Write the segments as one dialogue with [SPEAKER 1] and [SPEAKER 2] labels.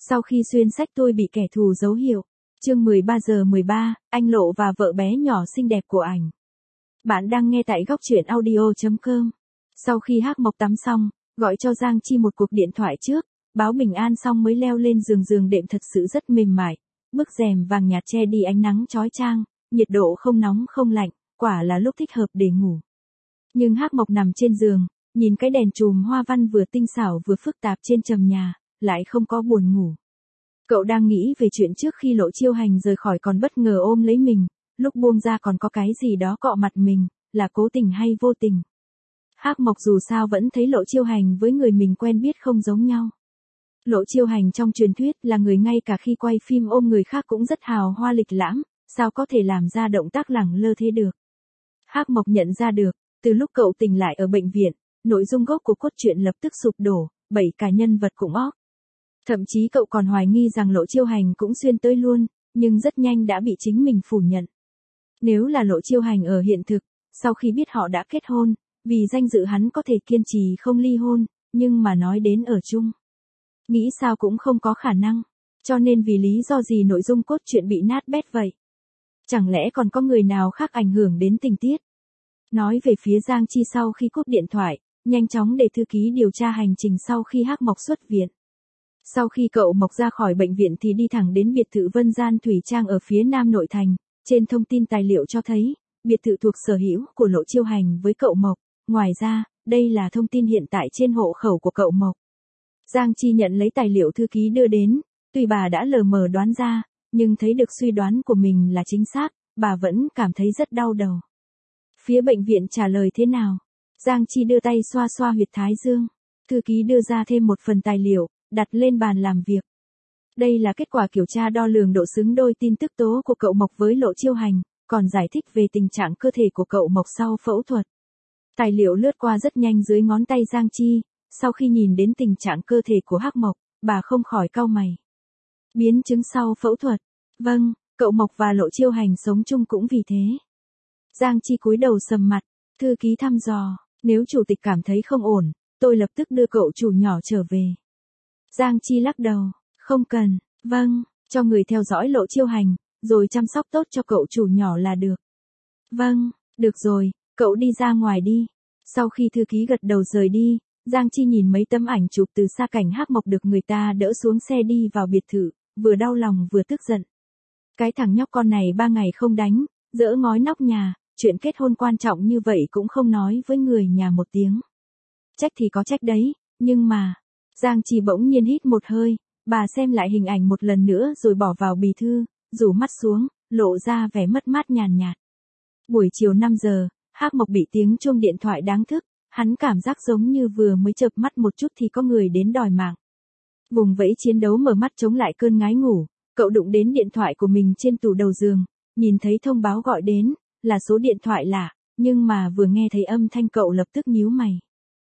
[SPEAKER 1] Sau khi xuyên sách tôi bị kẻ thù dấu hiệu. Chương 13:13, anh Lộ và vợ bé nhỏ xinh đẹp của ảnh. Bạn đang nghe tại góc truyện audio.com. Sau khi Hắc Mộc tắm xong, gọi cho Giang Chi một cuộc điện thoại trước, báo bình an xong mới leo lên giường. Giường đệm thật sự rất mềm mại, bức rèm vàng nhạt che đi ánh nắng chói chang, nhiệt độ không nóng không lạnh, quả là lúc thích hợp để ngủ. Nhưng Hắc Mộc nằm trên giường, nhìn cái đèn chùm hoa văn vừa tinh xảo vừa phức tạp trên trần nhà, lại không có buồn ngủ. Cậu đang nghĩ về chuyện trước khi Lộ Chiêu Hành rời khỏi còn bất ngờ ôm lấy mình, lúc buông ra còn có cái gì đó cọ mặt mình, là cố tình hay vô tình. Hắc Mộc dù sao vẫn thấy Lộ Chiêu Hành với người mình quen biết không giống nhau. Lộ Chiêu Hành trong truyền thuyết là người ngay cả khi quay phim ôm người khác cũng rất hào hoa lịch lãm, sao có thể làm ra động tác lẳng lơ thế được. Hắc Mộc nhận ra được, từ lúc cậu tỉnh lại ở bệnh viện, nội dung gốc của cốt truyện lập tức sụp đổ, 7 cả nhân vật cũng óc. Thậm chí cậu còn hoài nghi rằng Lộ Chiêu Hành cũng xuyên tới luôn, nhưng rất nhanh đã bị chính mình phủ nhận. Nếu là Lộ Chiêu Hành ở hiện thực, sau khi biết họ đã kết hôn, vì danh dự hắn có thể kiên trì không ly hôn, nhưng mà nói đến ở chung, nghĩ sao cũng không có khả năng, cho nên vì lý do gì nội dung cốt truyện bị nát bét vậy? Chẳng lẽ còn có người nào khác ảnh hưởng đến tình tiết? Nói về phía Giang Chi sau khi cúp điện thoại, nhanh chóng để thư ký điều tra hành trình sau khi Hắc Mộc xuất viện. Sau khi cậu Mộc ra khỏi bệnh viện thì đi thẳng đến biệt thự Vân Gian Thủy Trang ở phía nam nội thành, trên thông tin tài liệu cho thấy, biệt thự thuộc sở hữu của Lộ Chiêu Hành với cậu Mộc, ngoài ra, đây là thông tin hiện tại trên hộ khẩu của cậu Mộc. Giang Chi nhận lấy tài liệu thư ký đưa đến, tuy bà đã lờ mờ đoán ra, nhưng thấy được suy đoán của mình là chính xác, bà vẫn cảm thấy rất đau đầu. Phía bệnh viện trả lời thế nào? Giang Chi đưa tay xoa xoa huyệt thái dương, thư ký đưa ra thêm một phần tài liệu, đặt lên bàn làm việc. Đây là kết quả kiểm tra đo lường độ xứng đôi tin tức tố của cậu Mộc với Lộ Chiêu Hành, còn giải thích về tình trạng cơ thể của cậu Mộc sau phẫu thuật. Tài liệu lướt qua rất nhanh dưới ngón tay Giang Chi, sau khi nhìn đến tình trạng cơ thể của Hắc Mộc, bà không khỏi cau mày. Biến chứng sau phẫu thuật. Vâng, cậu Mộc và Lộ Chiêu Hành sống chung cũng vì thế. Giang Chi cúi đầu sầm mặt, thư ký thăm dò, nếu chủ tịch cảm thấy không ổn, tôi lập tức đưa cậu chủ nhỏ trở về. Giang Chi lắc đầu, không cần, vâng, cho người theo dõi Lộ Chiêu Hành, rồi chăm sóc tốt cho cậu chủ nhỏ là được. Vâng, được rồi, cậu đi ra ngoài đi. Sau khi thư ký gật đầu rời đi, Giang Chi nhìn mấy tấm ảnh chụp từ xa cảnh Hắc Mộc được người ta đỡ xuống xe đi vào biệt thự, vừa đau lòng vừa tức giận. Cái thằng nhóc con này 3 ngày không đánh, dỡ ngói nóc nhà, chuyện kết hôn quan trọng như vậy cũng không nói với người nhà một tiếng. Trách thì có trách đấy, nhưng mà... Giang Chi bỗng nhiên hít một hơi, bà xem lại hình ảnh một lần nữa rồi bỏ vào bì thư, rủ mắt xuống, lộ ra vẻ mất mát nhàn nhạt. Buổi chiều 5 giờ, Hắc Mộc bị tiếng chuông điện thoại đánh thức, hắn cảm giác giống như vừa mới chợp mắt một chút thì có người đến đòi mạng. Vùng vẫy chiến đấu mở mắt chống lại cơn ngái ngủ, cậu đụng đến điện thoại của mình trên tủ đầu giường, nhìn thấy thông báo gọi đến, là số điện thoại lạ, nhưng mà vừa nghe thấy âm thanh cậu lập tức nhíu mày.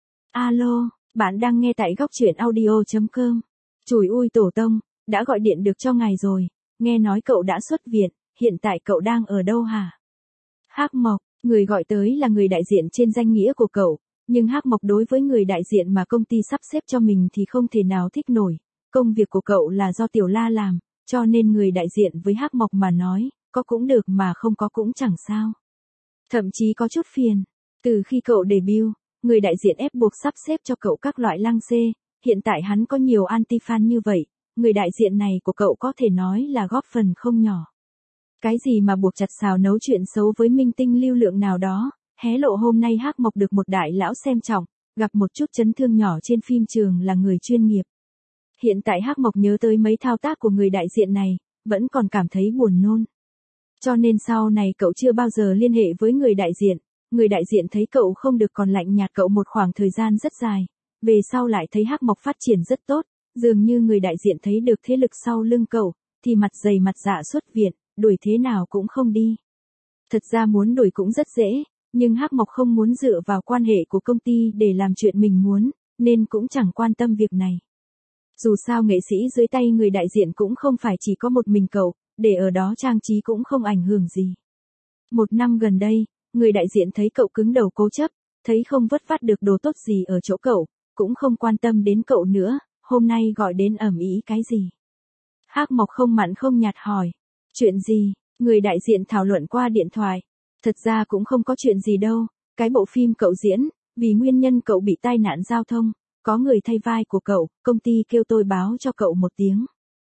[SPEAKER 1] Alo, bạn đang nghe tại góc truyện audio.com. Chùi ui tổ tông, đã gọi điện được cho ngài rồi, nghe nói cậu đã xuất viện, hiện tại cậu đang ở đâu hả? Hắc Mộc, người gọi tới là người đại diện trên danh nghĩa của cậu, nhưng Hắc Mộc đối với người đại diện mà công ty sắp xếp cho mình thì không thể nào thích nổi, công việc của cậu là do Tiểu La làm, cho nên người đại diện với Hắc Mộc mà nói, có cũng được mà không có cũng chẳng sao. Thậm chí có chút phiền, từ khi cậu debut, người đại diện ép buộc sắp xếp cho cậu các loại lăng xê, hiện tại hắn có nhiều anti-fan như vậy, người đại diện này của cậu có thể nói là góp phần không nhỏ. Cái gì mà buộc chặt xào nấu chuyện xấu với minh tinh lưu lượng nào đó, hé lộ hôm nay Hắc Mộc được một đại lão xem trọng, gặp một chút chấn thương nhỏ trên phim trường là người chuyên nghiệp. Hiện tại Hắc Mộc nhớ tới mấy thao tác của người đại diện này, vẫn còn cảm thấy buồn nôn. Cho nên sau này cậu chưa bao giờ liên hệ với người đại diện. Người đại diện thấy cậu không được còn lạnh nhạt cậu một khoảng thời gian rất dài, về sau lại thấy Hắc Mộc phát triển rất tốt, dường như người đại diện thấy được thế lực sau lưng cậu, thì mặt dày mặt dạ xuất viện, đuổi thế nào cũng không đi. Thật ra muốn đuổi cũng rất dễ, nhưng Hắc Mộc không muốn dựa vào quan hệ của công ty để làm chuyện mình muốn, nên cũng chẳng quan tâm việc này. Dù sao nghệ sĩ dưới tay người đại diện cũng không phải chỉ có một mình cậu, để ở đó trang trí cũng không ảnh hưởng gì. Một năm gần đây, người đại diện thấy cậu cứng đầu cố chấp, thấy không vất vát được đồ tốt gì ở chỗ cậu, cũng không quan tâm đến cậu nữa, hôm nay gọi đến ầm ĩ cái gì. Hắc Mộc không mặn không nhạt hỏi. Chuyện gì? Người đại diện thảo luận qua điện thoại. Thật ra cũng không có chuyện gì đâu, cái bộ phim cậu diễn, vì nguyên nhân cậu bị tai nạn giao thông, có người thay vai của cậu, công ty kêu tôi báo cho cậu một tiếng.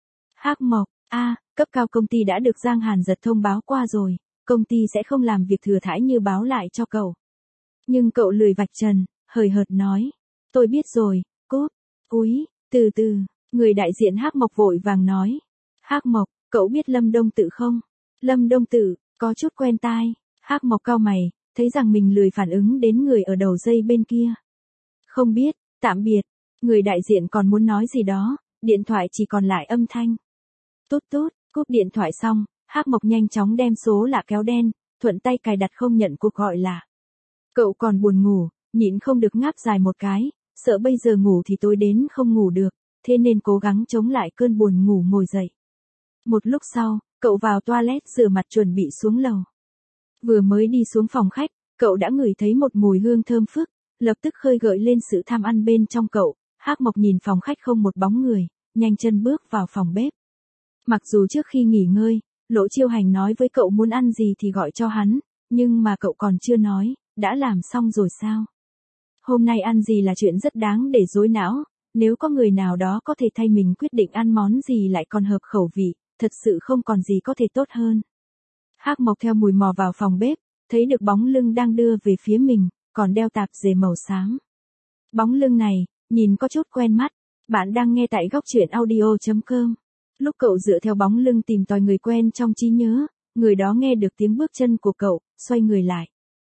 [SPEAKER 1] Hắc Mộc, cấp cao công ty đã được Giang Hàn Giật thông báo qua rồi, công ty sẽ không làm việc thừa thãi như báo lại cho cậu. Nhưng cậu lười vạch trần, hời hợt nói. Tôi biết rồi, cúp. Úi, từ từ, người đại diện Hắc Mộc vội vàng nói. Hắc Mộc, cậu biết Lâm Đông Tự không? Lâm Đông Tự, có chút quen tai. Hắc Mộc cau mày, thấy rằng mình lười phản ứng đến người ở đầu dây bên kia. Không biết, tạm biệt. Người đại diện còn muốn nói gì đó, điện thoại chỉ còn lại âm thanh. Tút tút, cúp điện thoại xong, Hắc Mộc nhanh chóng đem số lạ kéo đen, thuận tay cài đặt không nhận cuộc gọi lạ. Cậu còn buồn ngủ, nhịn không được ngáp dài một cái, sợ bây giờ ngủ thì tối đến không ngủ được, thế nên cố gắng chống lại cơn buồn ngủ ngồi dậy. Một lúc sau, cậu vào toilet rửa mặt chuẩn bị xuống lầu. Vừa mới đi xuống phòng khách, cậu đã ngửi thấy một mùi hương thơm phức, lập tức khơi gợi lên sự tham ăn bên trong cậu. Hắc Mộc nhìn phòng khách không một bóng người, nhanh chân bước vào phòng bếp. Mặc dù trước khi nghỉ ngơi, Lộ Chiêu Hành nói với cậu muốn ăn gì thì gọi cho hắn, nhưng mà cậu còn chưa nói, đã làm xong rồi sao? Hôm nay ăn gì là chuyện rất đáng để rối não, nếu có người nào đó có thể thay mình quyết định ăn món gì lại còn hợp khẩu vị, thật sự không còn gì có thể tốt hơn. Hắc Mộc theo mùi mò vào phòng bếp, thấy được bóng lưng đang đưa về phía mình, còn đeo tạp dề màu xám. Bóng lưng này, nhìn có chút quen mắt. Bạn đang nghe tại góc truyện audio.com. Lúc cậu dựa theo bóng lưng tìm tòi người quen trong trí nhớ, người đó nghe được tiếng bước chân của cậu, xoay người lại.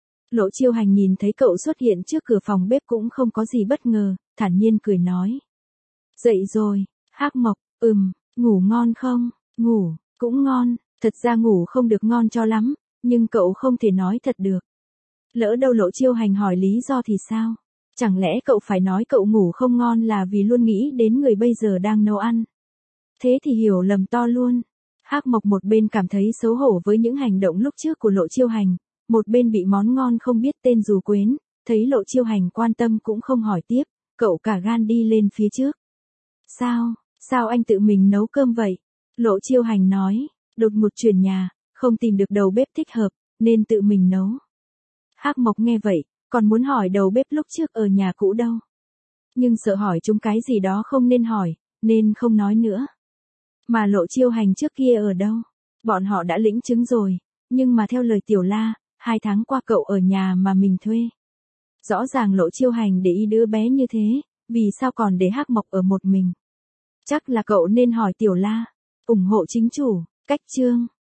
[SPEAKER 1] Lộ Chiêu Hành nhìn thấy cậu xuất hiện trước cửa phòng bếp cũng không có gì bất ngờ, thản nhiên cười nói. Dậy rồi, Hắc Mộc, ngủ ngon không? Ngủ, cũng ngon, thật ra ngủ không được ngon cho lắm, nhưng cậu không thể nói thật được. Lỡ đâu Lộ Chiêu Hành hỏi lý do thì sao? Chẳng lẽ cậu phải nói cậu ngủ không ngon là vì luôn nghĩ đến người bây giờ đang nấu ăn? Thế thì hiểu lầm to luôn. Hắc Mộc một bên cảm thấy xấu hổ với những hành động lúc trước của Lộ Chiêu Hành, một bên bị món ngon không biết tên dù quến, thấy Lộ Chiêu Hành quan tâm cũng không hỏi tiếp, cậu cả gan đi lên phía trước. Sao anh tự mình nấu cơm vậy? Lộ Chiêu Hành nói, đột ngột chuyển nhà, không tìm được đầu bếp thích hợp, nên tự mình nấu. Hắc Mộc nghe vậy, còn muốn hỏi đầu bếp lúc trước ở nhà cũ đâu. Nhưng sợ hỏi chúng cái gì đó không nên hỏi, nên không nói nữa. Mà Lộ Chiêu Hành trước kia ở đâu? Bọn họ đã lĩnh chứng rồi, nhưng mà theo lời Tiểu La, 2 tháng qua cậu ở nhà mà mình thuê. Rõ ràng Lộ Chiêu Hành để ý đứa bé như thế, vì sao còn để Hắc Mộc ở một mình? Chắc là cậu nên hỏi Tiểu La. Ủng hộ chính chủ, cách chương.